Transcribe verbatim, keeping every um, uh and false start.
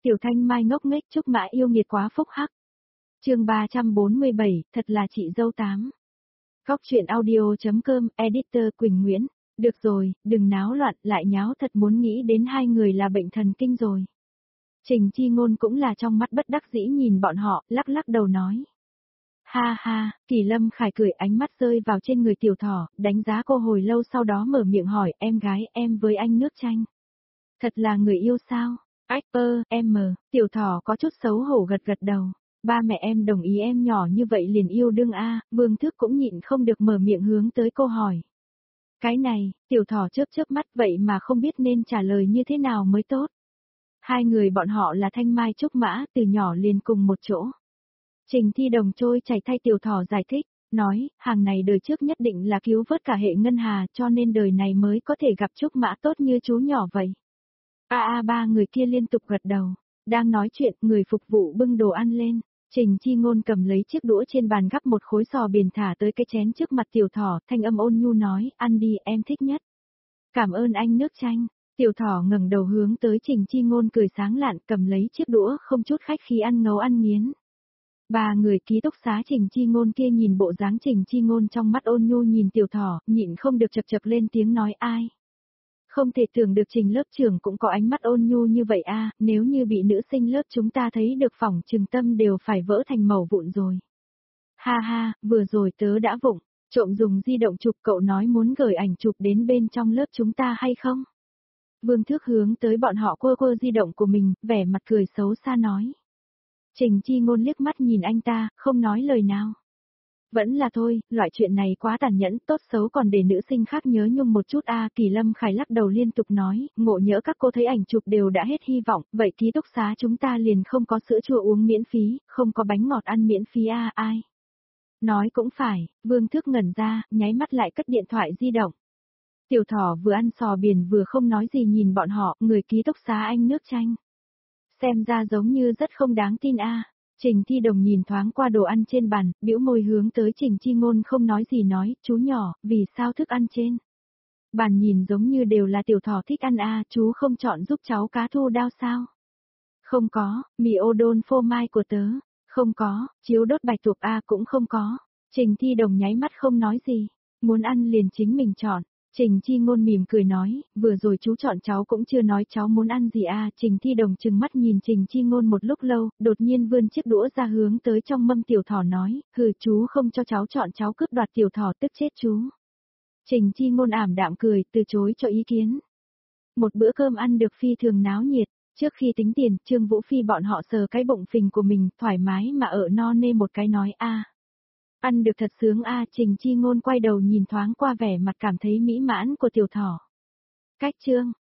Tiểu Thanh Mai ngốc nghếch Trúc Mã yêu nghiệt quá phúc hắc. Chương ba trăm bốn mươi bảy, thật là chị dâu tám. Góc truyện audio.com, editor Quỳnh Nguyễn. Được rồi, đừng náo loạn, lại nháo thật muốn nghĩ đến hai người là bệnh thần kinh rồi. Trình Chi Ngôn cũng là trong mắt bất đắc dĩ nhìn bọn họ, lắc lắc đầu nói. Ha ha, Kỳ Lâm Khải cười, ánh mắt rơi vào trên người Tiểu Thỏ, đánh giá cô hồi lâu sau đó mở miệng hỏi, em gái, em với anh nước chanh. Thật là người yêu sao? Ách ơ, em mờ, Tiểu Thỏ có chút xấu hổ gật gật đầu. Ba mẹ em đồng ý em nhỏ như vậy liền yêu đương a. Vương Thước cũng nhịn không được mở miệng hướng tới cô hỏi. Cái này, Tiểu Thỏ chớp chớp mắt vậy mà không biết nên trả lời như thế nào mới tốt. Hai người bọn họ là Thanh Mai Trúc Mã, từ nhỏ liền cùng một chỗ. Trình Thi Đồng trôi chảy thay Tiểu Thỏ giải thích, nói, hàng này đời trước nhất định là cứu vớt cả hệ ngân hà cho nên đời này mới có thể gặp Trúc Mã tốt như chú nhỏ vậy. A a ba người kia liên tục gật đầu, đang nói chuyện, người phục vụ bưng đồ ăn lên. Trình Chi Ngôn cầm lấy chiếc đũa trên bàn gắp một khối sò biển thả tới cái chén trước mặt Tiểu Thỏ, thanh âm ôn nhu nói, ăn đi, em thích nhất. Cảm ơn anh nước chanh. Tiểu Thỏ ngẩng đầu hướng tới Trình Chi Ngôn cười sáng lạn, cầm lấy chiếc đũa không chút khách khí ăn ngấu ăn nghiến. Ba người ký túc xá Trình Chi Ngôn kia nhìn bộ dáng Trình Chi Ngôn trong mắt ôn nhu nhìn Tiểu Thỏ, nhịn không được chật chật lên tiếng nói ai. Không thể tưởng được Trình lớp trưởng cũng có ánh mắt ôn nhu như vậy a, nếu như bị nữ sinh lớp chúng ta thấy được phỏng chừng tâm đều phải vỡ thành mẩu vụn rồi. Ha ha, vừa rồi tớ đã vụng, trộm dùng di động chụp, cậu nói muốn gửi ảnh chụp đến bên trong lớp chúng ta hay không? Vương Thước hướng tới bọn họ quơ quơ di động của mình, vẻ mặt cười xấu xa nói. Trình Chi Ngôn liếc mắt nhìn anh ta, không nói lời nào. Vẫn là thôi, loại chuyện này quá tàn nhẫn, tốt xấu còn để nữ sinh khác nhớ nhung một chút a. Kỳ Lâm Khải lắc đầu liên tục nói, ngộ nhỡ các cô thấy ảnh chụp đều đã hết hy vọng, vậy ký túc xá chúng ta liền không có sữa chua uống miễn phí, không có bánh ngọt ăn miễn phí a. Ai? Nói cũng phải, Vương Thước ngẩn ra, nháy mắt lại cất điện thoại di động. Tiểu Thỏ vừa ăn sò biển vừa không nói gì nhìn bọn họ, người ký túc xá anh nước chanh. Xem ra giống như rất không đáng tin a. Trình Thi Đồng nhìn thoáng qua đồ ăn trên bàn, bĩu môi hướng tới Trình Chi Ngôn không nói gì nói, chú nhỏ, vì sao thức ăn trên bàn nhìn giống như đều là Tiểu Thỏ thích ăn a, chú không chọn giúp cháu cá thu đao sao? Không có, mì ô đôn phô mai của tớ, không có, chiếu đốt bạch tuộc a cũng không có. Trình Thi Đồng nháy mắt không nói gì, muốn ăn liền chính mình chọn. Trình Chi Ngôn mỉm cười nói, vừa rồi chú chọn cháu cũng chưa nói cháu muốn ăn gì à. Trình Thi Đồng trừng mắt nhìn Trình Chi Ngôn một lúc lâu, đột nhiên vươn chiếc đũa ra hướng tới trong mâm Tiểu Thỏ nói, hừ chú không cho cháu chọn cháu cướp đoạt Tiểu Thỏ tức chết chú. Trình Chi Ngôn ảm đạm cười, từ chối cho ý kiến. Một bữa cơm ăn được phi thường náo nhiệt, trước khi tính tiền, Trương Vũ Phi bọn họ sờ cái bụng phình của mình, thoải mái mà ở no nê một cái nói a. Ăn được thật sướng a. Trình Chi Ngôn quay đầu nhìn thoáng qua vẻ mặt cảm thấy mỹ mãn của Tiểu Thỏ. Cách chương,